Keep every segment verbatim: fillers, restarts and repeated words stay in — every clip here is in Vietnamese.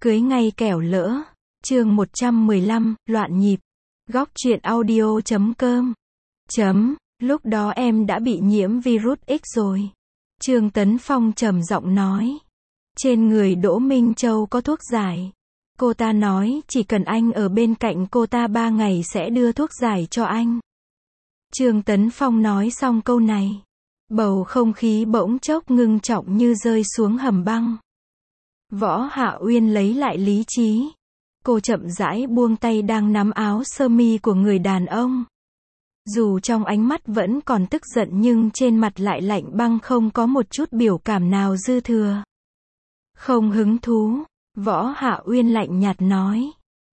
Cưới ngay kẻo lỡ. Chương một trăm mười lăm, loạn nhịp. Góc truyện audio chấm com. Chấm, lúc đó em đã bị nhiễm virus X rồi. Trương Tấn Phong trầm giọng nói. Trên người Đỗ Minh Châu có thuốc giải. Cô ta nói chỉ cần anh ở bên cạnh cô ta ba ngày sẽ đưa thuốc giải cho anh. Trương Tấn Phong nói xong câu này. Bầu không khí bỗng chốc ngưng trọng như rơi xuống hầm băng. Võ Hạ Uyên lấy lại lý trí. Cô chậm rãi buông tay đang nắm áo sơ mi của người đàn ông. Dù trong ánh mắt vẫn còn tức giận nhưng trên mặt lại lạnh băng, không có một chút biểu cảm nào dư thừa. Không hứng thú, Võ Hạ Uyên lạnh nhạt nói.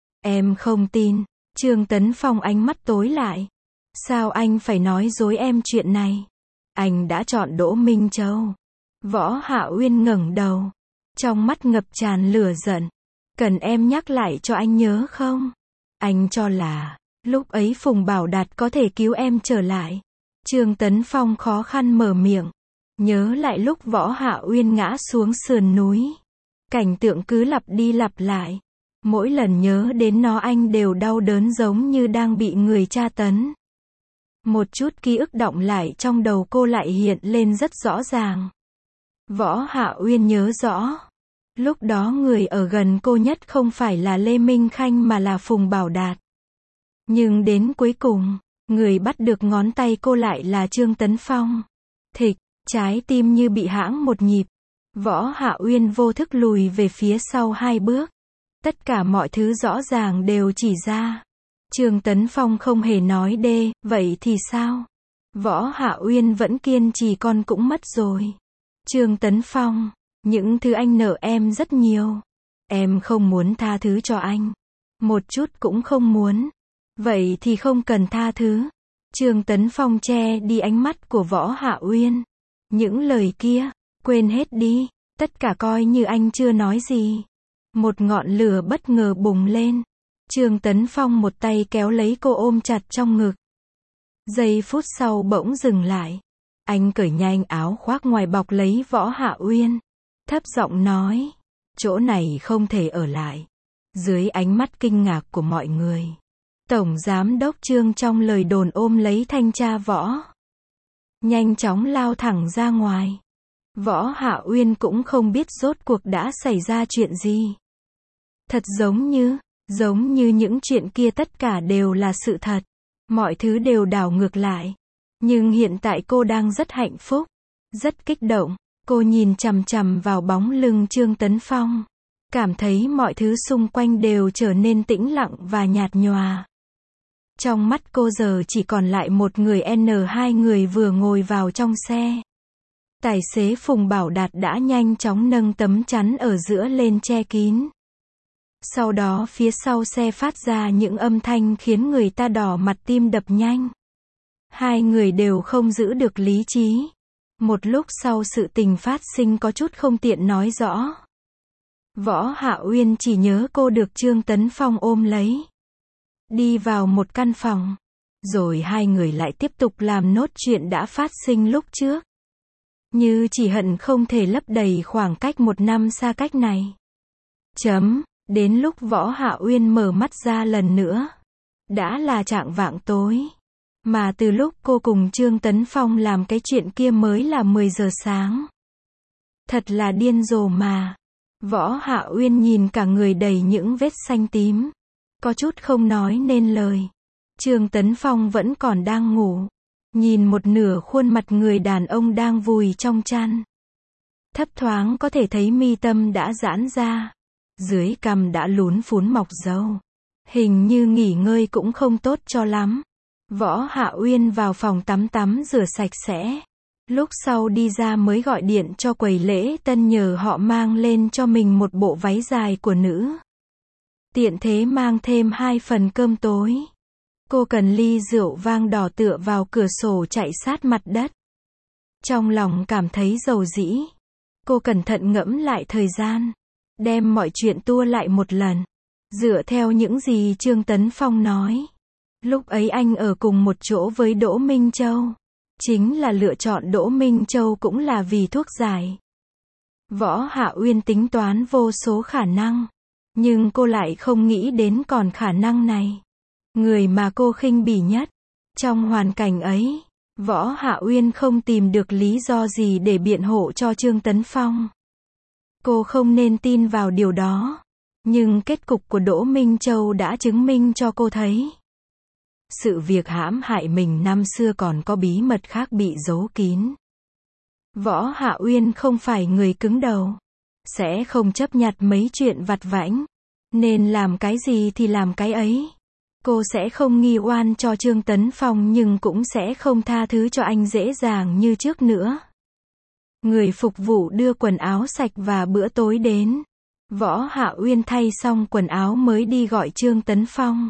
Em không tin. Trương Tấn Phong ánh mắt tối lại. Sao anh phải nói dối em chuyện này? Anh đã chọn Đỗ Minh Châu. Võ Hạ Uyên ngẩng đầu. Trong mắt ngập tràn lửa giận. Cần em nhắc lại cho anh nhớ không? Anh cho là, lúc ấy Phùng Bảo Đạt có thể cứu em trở lại. Trương Tấn Phong khó khăn mở miệng. Nhớ lại lúc Võ Hạ Uyên ngã xuống sườn núi. Cảnh tượng cứ lặp đi lặp lại. Mỗi lần nhớ đến nó anh đều đau đớn giống như đang bị người tra tấn. Một chút ký ức đọng lại trong đầu cô lại hiện lên rất rõ ràng. Võ Hạ Uyên nhớ rõ. Lúc đó người ở gần cô nhất không phải là Lê Minh Khanh mà là Phùng Bảo Đạt. Nhưng đến cuối cùng, người bắt được ngón tay cô lại là Trương Tấn Phong. Thịch, trái tim như bị hãng một nhịp. Võ Hạ Uyên vô thức lùi về phía sau hai bước. Tất cả mọi thứ rõ ràng đều chỉ ra. Trương Tấn Phong không hề nói đê, vậy thì sao? Võ Hạ Uyên vẫn kiên trì, con cũng mất rồi. Trương Tấn Phong, những thứ anh nợ em rất nhiều. Em không muốn tha thứ cho anh. Một chút cũng không muốn. Vậy thì không cần tha thứ. Trương Tấn Phong che đi ánh mắt của Võ Hạ Uyên. Những lời kia, quên hết đi. Tất cả coi như anh chưa nói gì. Một ngọn lửa bất ngờ bùng lên. Trương Tấn Phong một tay kéo lấy cô ôm chặt trong ngực. Giây phút sau bỗng dừng lại. Anh cởi nhanh áo khoác ngoài bọc lấy Võ Hạ Uyên. Thấp giọng nói. Chỗ này không thể ở lại. Dưới ánh mắt kinh ngạc của mọi người. Tổng Giám đốc Trương trong lời đồn ôm lấy thanh tra Võ. Nhanh chóng lao thẳng ra ngoài. Võ Hạ Uyên cũng không biết rốt cuộc đã xảy ra chuyện gì. Thật giống như, giống như những chuyện kia tất cả đều là sự thật. Mọi thứ đều đảo ngược lại. Nhưng hiện tại cô đang rất hạnh phúc. Rất kích động. Cô nhìn chằm chằm vào bóng lưng Trương Tấn Phong. Cảm thấy mọi thứ xung quanh đều trở nên tĩnh lặng và nhạt nhòa. Trong mắt cô giờ chỉ còn lại một người N hai người vừa ngồi vào trong xe. Tài xế Phùng Bảo Đạt đã nhanh chóng nâng tấm chắn ở giữa lên che kín. Sau đó phía sau xe phát ra những âm thanh khiến người ta đỏ mặt, tim đập nhanh. Hai người đều không giữ được lý trí. Một lúc sau sự tình phát sinh có chút không tiện nói rõ. Võ Hạ Uyên chỉ nhớ cô được Trương Tấn Phong ôm lấy. Đi vào một căn phòng. Rồi hai người lại tiếp tục làm nốt chuyện đã phát sinh lúc trước. Như chỉ hận không thể lấp đầy khoảng cách một năm xa cách này. Chấm. Đến lúc Võ Hạ Uyên mở mắt ra lần nữa. Đã là chạng vạng tối. Mà từ lúc cô cùng Trương Tấn Phong làm cái chuyện kia mới là mười giờ sáng. Thật là điên rồ mà. Võ Hạ Uyên nhìn cả người đầy những vết xanh tím. Có chút không nói nên lời. Trương Tấn Phong vẫn còn đang ngủ. Nhìn một nửa khuôn mặt người đàn ông đang vùi trong chăn. Thấp thoáng có thể thấy mi tâm đã giãn ra. Dưới cằm đã lún phún mọc râu. Hình như nghỉ ngơi cũng không tốt cho lắm. Võ Hạ Uyên vào phòng tắm tắm rửa sạch sẽ. Lúc sau đi ra mới gọi điện cho quầy lễ tân nhờ họ mang lên cho mình một bộ váy dài của nữ. Tiện thế mang thêm hai phần cơm tối. Cô cần ly rượu vang đỏ tựa vào cửa sổ chạy sát mặt đất. Trong lòng cảm thấy dầu dĩ. Cô cẩn thận ngẫm lại thời gian. Đem mọi chuyện tua lại một lần. Dựa theo những gì Trương Tấn Phong nói. Lúc ấy anh ở cùng một chỗ với Đỗ Minh Châu. Chính là lựa chọn Đỗ Minh Châu cũng là vì thuốc giải. Võ Hạ Uyên tính toán vô số khả năng. Nhưng cô lại không nghĩ đến còn khả năng này. Người mà cô khinh bỉ nhất. Trong hoàn cảnh ấy, Võ Hạ Uyên không tìm được lý do gì để biện hộ cho Trương Tấn Phong. Cô không nên tin vào điều đó. Nhưng kết cục của Đỗ Minh Châu đã chứng minh cho cô thấy. Sự việc hãm hại mình năm xưa còn có bí mật khác bị giấu kín. Võ Hạ Uyên không phải người cứng đầu. Sẽ không chấp nhặt mấy chuyện vặt vãnh. Nên làm cái gì thì làm cái ấy. Cô sẽ không nghi oan cho Trương Tấn Phong nhưng cũng sẽ không tha thứ cho anh dễ dàng như trước nữa. Người phục vụ đưa quần áo sạch và bữa tối đến. Võ Hạ Uyên thay xong quần áo mới đi gọi Trương Tấn Phong.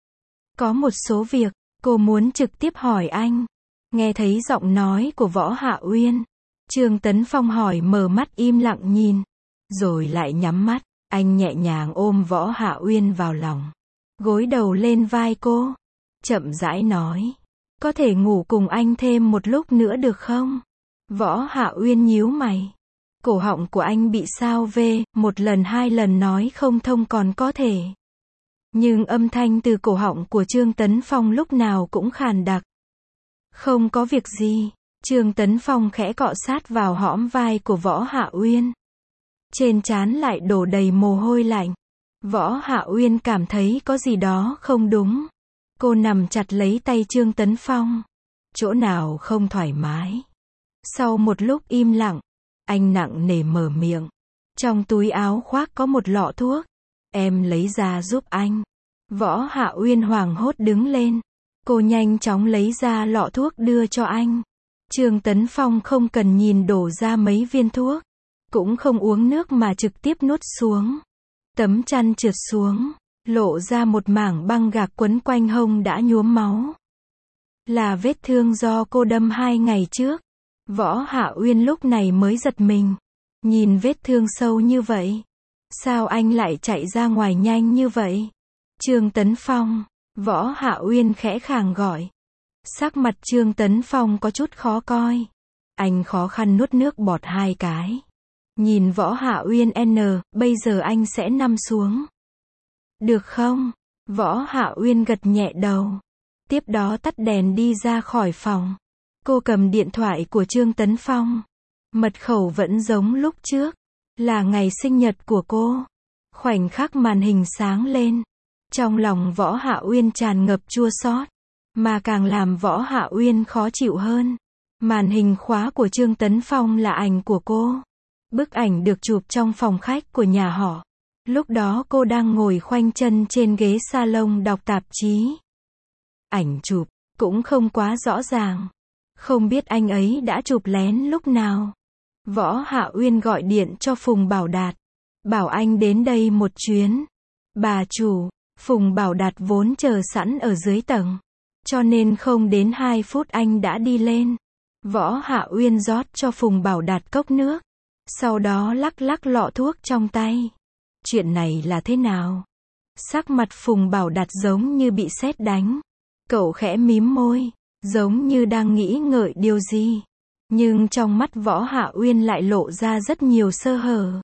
Có một số việc, cô muốn trực tiếp hỏi anh. Nghe thấy giọng nói của Võ Hạ Uyên. Trương Tấn Phong hỏi mở mắt im lặng nhìn. Rồi lại nhắm mắt, anh nhẹ nhàng ôm Võ Hạ Uyên vào lòng. Gối đầu lên vai cô. Chậm rãi nói. Có thể ngủ cùng anh thêm một lúc nữa được không? Võ Hạ Uyên nhíu mày. Cổ họng của anh bị sao vê, một lần hai lần nói không thông còn có thể. Nhưng âm thanh từ cổ họng của Trương Tấn Phong lúc nào cũng khàn đặc. Không có việc gì. Trương Tấn Phong khẽ cọ sát vào hõm vai của Võ Hạ Uyên. Trên trán lại đổ đầy mồ hôi lạnh. Võ Hạ Uyên cảm thấy có gì đó không đúng. Cô nằm chặt lấy tay Trương Tấn Phong. Chỗ nào không thoải mái. Sau một lúc im lặng, anh nặng nề mở miệng. Trong túi áo khoác có một lọ thuốc. Em lấy ra giúp anh. Võ Hạ Uyên hoảng hốt đứng lên. Cô nhanh chóng lấy ra lọ thuốc đưa cho anh. Trương Tấn Phong không cần nhìn đổ ra mấy viên thuốc. Cũng không uống nước mà trực tiếp nuốt xuống. Tấm chăn trượt xuống. Lộ ra một mảng băng gạc quấn quanh hông đã nhuốm máu. Là vết thương do cô đâm hai ngày trước. Võ Hạ Uyên lúc này mới giật mình. Nhìn vết thương sâu như vậy. Sao anh lại chạy ra ngoài nhanh như vậy? Trương Tấn Phong. Võ Hạ Uyên khẽ khàng gọi. Sắc mặt Trương Tấn Phong có chút khó coi. Anh khó khăn nuốt nước bọt hai cái. Nhìn Võ Hạ Uyên N, bây giờ anh sẽ nằm xuống. Được không? Võ Hạ Uyên gật nhẹ đầu. Tiếp đó tắt đèn đi ra khỏi phòng. Cô cầm điện thoại của Trương Tấn Phong. Mật khẩu vẫn giống lúc trước. Là ngày sinh nhật của cô. Khoảnh khắc màn hình sáng lên. Trong lòng Võ Hạ Uyên tràn ngập chua xót. Mà càng làm Võ Hạ Uyên khó chịu hơn. Màn hình khóa của Trương Tấn Phong là ảnh của cô. Bức ảnh được chụp trong phòng khách của nhà họ. Lúc đó cô đang ngồi khoanh chân trên ghế salon đọc tạp chí. Ảnh chụp cũng không quá rõ ràng. Không biết anh ấy đã chụp lén lúc nào. Võ Hạ Uyên gọi điện cho Phùng Bảo Đạt. Bảo anh đến đây một chuyến. Bà chủ, Phùng Bảo Đạt vốn chờ sẵn ở dưới tầng. Cho nên không đến hai phút anh đã đi lên. Võ Hạ Uyên rót cho Phùng Bảo Đạt cốc nước. Sau đó lắc lắc lọ thuốc trong tay. Chuyện này là thế nào? Sắc mặt Phùng Bảo Đạt giống như bị sét đánh. Cậu khẽ mím môi, giống như đang nghĩ ngợi điều gì. Nhưng trong mắt Võ Hạ Uyên lại lộ ra rất nhiều sơ hở.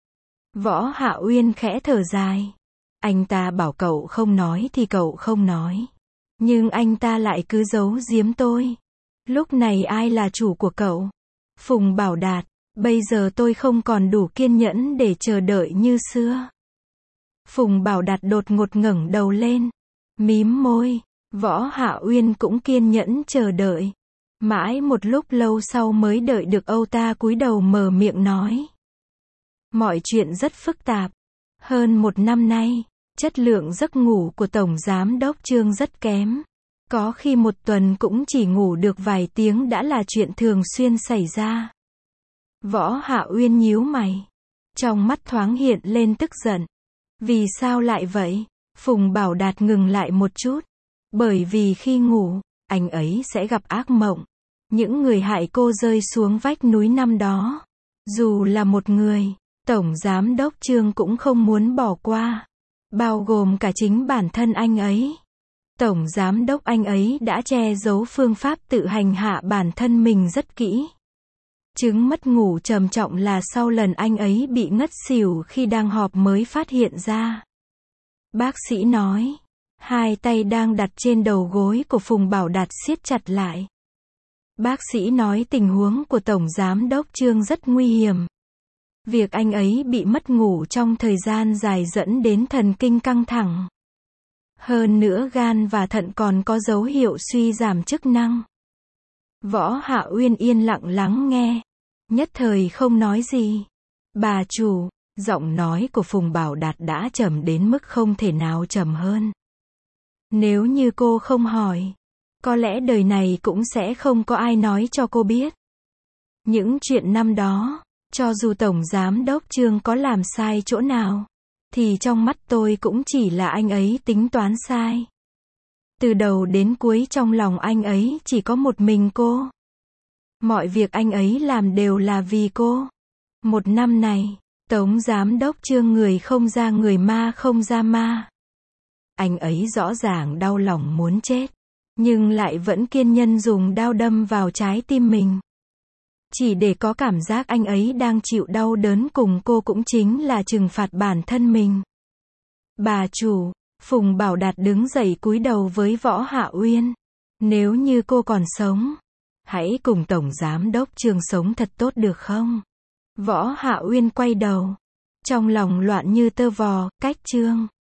Võ Hạ Uyên khẽ thở dài. Anh ta bảo cậu không nói thì cậu không nói. Nhưng anh ta lại cứ giấu giếm tôi. Lúc này ai là chủ của cậu? Phùng Bảo Đạt, bây giờ tôi không còn đủ kiên nhẫn để chờ đợi như xưa. Phùng Bảo Đạt đột ngột ngẩng đầu lên. Mím môi. Võ Hạ Uyên cũng kiên nhẫn chờ đợi. Mãi một lúc lâu sau mới đợi được Âu ta cúi đầu mở miệng nói. Mọi chuyện rất phức tạp. Hơn một năm nay, chất lượng giấc ngủ của Tổng Giám đốc Trương rất kém. Có khi một tuần cũng chỉ ngủ được vài tiếng đã là chuyện thường xuyên xảy ra. Võ Hạ Uyên nhíu mày. Trong mắt thoáng hiện lên tức giận. Vì sao lại vậy? Phùng Bảo Đạt ngừng lại một chút. Bởi vì khi ngủ, anh ấy sẽ gặp ác mộng. Những người hại cô rơi xuống vách núi năm đó. Dù là một người, Tổng Giám đốc Trương cũng không muốn bỏ qua. Bao gồm cả chính bản thân anh ấy. Tổng Giám đốc anh ấy đã che giấu phương pháp tự hành hạ bản thân mình rất kỹ. Chứng mất ngủ trầm trọng là sau lần anh ấy bị ngất xỉu khi đang họp mới phát hiện ra. Bác sĩ nói. Hai tay đang đặt trên đầu gối của Phùng Bảo Đạt siết chặt lại. Bác sĩ nói tình huống của Tổng Giám đốc Trương rất nguy hiểm. Việc anh ấy bị mất ngủ trong thời gian dài dẫn đến thần kinh căng thẳng. Hơn nữa gan và thận còn có dấu hiệu suy giảm chức năng. Võ Hạ Uyên yên lặng lắng nghe. Nhất thời không nói gì. Bà chủ, giọng nói của Phùng Bảo Đạt đã trầm đến mức không thể nào trầm hơn. Nếu như cô không hỏi, có lẽ đời này cũng sẽ không có ai nói cho cô biết. Những chuyện năm đó, cho dù Tổng Giám đốc Trương có làm sai chỗ nào, thì trong mắt tôi cũng chỉ là anh ấy tính toán sai. Từ đầu đến cuối trong lòng anh ấy chỉ có một mình cô. Mọi việc anh ấy làm đều là vì cô. Một năm này, Tổng Giám đốc Trương người không ra người ma không ra ma. Anh ấy rõ ràng đau lòng muốn chết, nhưng lại vẫn kiên nhẫn dùng dao đâm vào trái tim mình. Chỉ để có cảm giác anh ấy đang chịu đau đớn cùng cô cũng chính là trừng phạt bản thân mình. Bà chủ, Phùng Bảo Đạt đứng dậy cúi đầu với Võ Hạ Uyên. Nếu như cô còn sống, hãy cùng Tổng Giám đốc Trương sống thật tốt được không? Võ Hạ Uyên quay đầu. Trong lòng loạn như tơ vò, cách Trương.